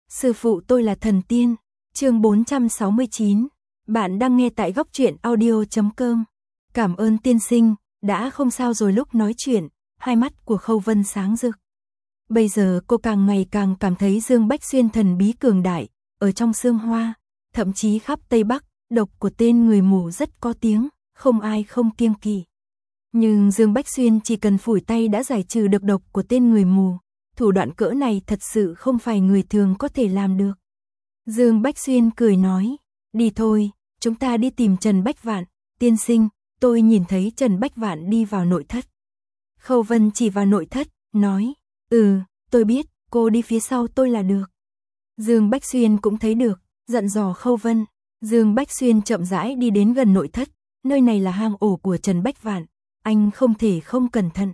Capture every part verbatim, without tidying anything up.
Sư phụ tôi là thần tiên. Chương bốn trăm sáu mươi chín. Bạn đang nghe tại góc truyện audio chấm com. Cảm ơn tiên sinh, đã không sao rồi. Lúc nói chuyện, hai mắt của Khâu Vân sáng rực. Bây giờ cô càng ngày càng cảm thấy Dương Bách Xuyên thần bí cường đại, ở trong Sương Hoa, thậm chí khắp Tây Bắc, độc của tên người mù rất có tiếng, không ai không kiêng kỵ. Nhưng Dương Bách Xuyên chỉ cần phủi tay đã giải trừ được độc của tên người mù, thủ đoạn cỡ này thật sự không phải người thường có thể làm được. Dương Bách Xuyên cười nói, đi thôi, chúng ta đi tìm Trần Bách Vạn. Tiên sinh, tôi nhìn thấy Trần Bách Vạn đi vào nội thất. Khâu Vân chỉ vào nội thất, nói, ừ, tôi biết, cô đi phía sau tôi là được. Dương Bách Xuyên cũng thấy được, dặn dò Khâu Vân. Dương Bách Xuyên chậm rãi đi đến gần nội thất, nơi này là hang ổ của Trần Bách Vạn, anh không thể không cẩn thận.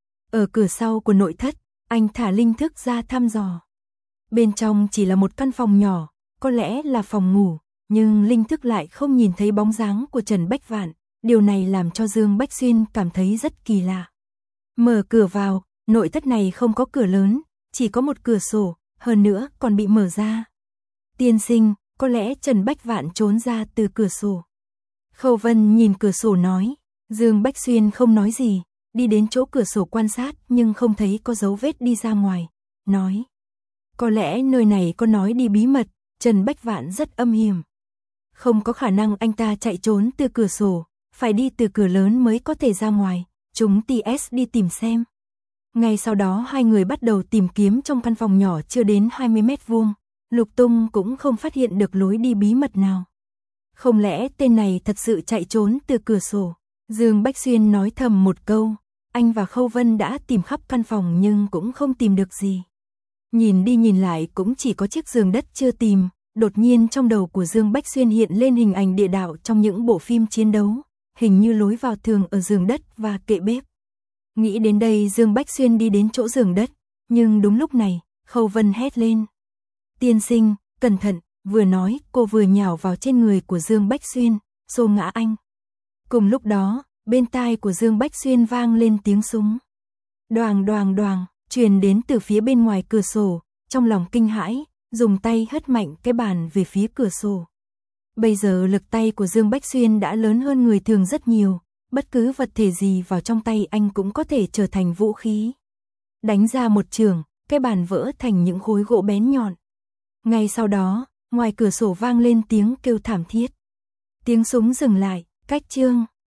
Ở cửa sau của nội thất, anh thả linh thức ra thăm dò. Bên trong chỉ là một căn phòng nhỏ, có lẽ là phòng ngủ, nhưng linh thức lại không nhìn thấy bóng dáng của Trần Bách Vạn, điều này làm cho Dương Bách Xuyên cảm thấy rất kỳ lạ. Mở cửa vào, nội thất này không có cửa lớn, chỉ có một cửa sổ, hơn nữa còn bị mở ra. Tiên sinh, có lẽ Trần Bách Vạn trốn ra từ cửa sổ. Khâu Vân nhìn cửa sổ nói, Dương Bách Xuyên không nói gì, đi đến chỗ cửa sổ quan sát nhưng không thấy có dấu vết đi ra ngoài, nói, có lẽ nơi này có nói đi bí mật, Trần Bách Vạn rất âm hiểm. Không có khả năng anh ta chạy trốn từ cửa sổ, phải đi từ cửa lớn mới có thể ra ngoài, chúng tê ét đi tìm xem. Ngay sau đó hai người bắt đầu tìm kiếm trong căn phòng nhỏ chưa đến hai mươi mét vuông, lục tung cũng không phát hiện được lối đi bí mật nào. Không lẽ tên này thật sự chạy trốn từ cửa sổ? Dương Bách Xuyên nói thầm một câu, anh và Khâu Vân đã tìm khắp căn phòng nhưng cũng không tìm được gì. Nhìn đi nhìn lại cũng chỉ có chiếc giường đất chưa tìm, đột nhiên trong đầu của Dương Bách Xuyên hiện lên hình ảnh địa đạo trong những bộ phim chiến đấu, hình như lối vào thường ở giường đất và kệ bếp. Nghĩ đến đây Dương Bách Xuyên đi đến chỗ giường đất, nhưng đúng lúc này, Khâu Vân hét lên. Tiên sinh, cẩn thận, vừa nói cô vừa nhào vào trên người của Dương Bách Xuyên, xô ngã anh. Cùng lúc đó, bên tai của Dương Bách Xuyên vang lên tiếng súng. Đoàng đoàng đoàng, truyền đến từ phía bên ngoài cửa sổ, trong lòng kinh hãi, dùng tay hất mạnh cái bàn về phía cửa sổ. Bây giờ lực tay của Dương Bách Xuyên đã lớn hơn người thường rất nhiều, bất cứ vật thể gì vào trong tay anh cũng có thể trở thành vũ khí. Đánh ra một chưởng, cái bàn vỡ thành những khối gỗ bén nhọn. Ngay sau đó, ngoài cửa sổ vang lên tiếng kêu thảm thiết. Tiếng súng dừng lại, cách chương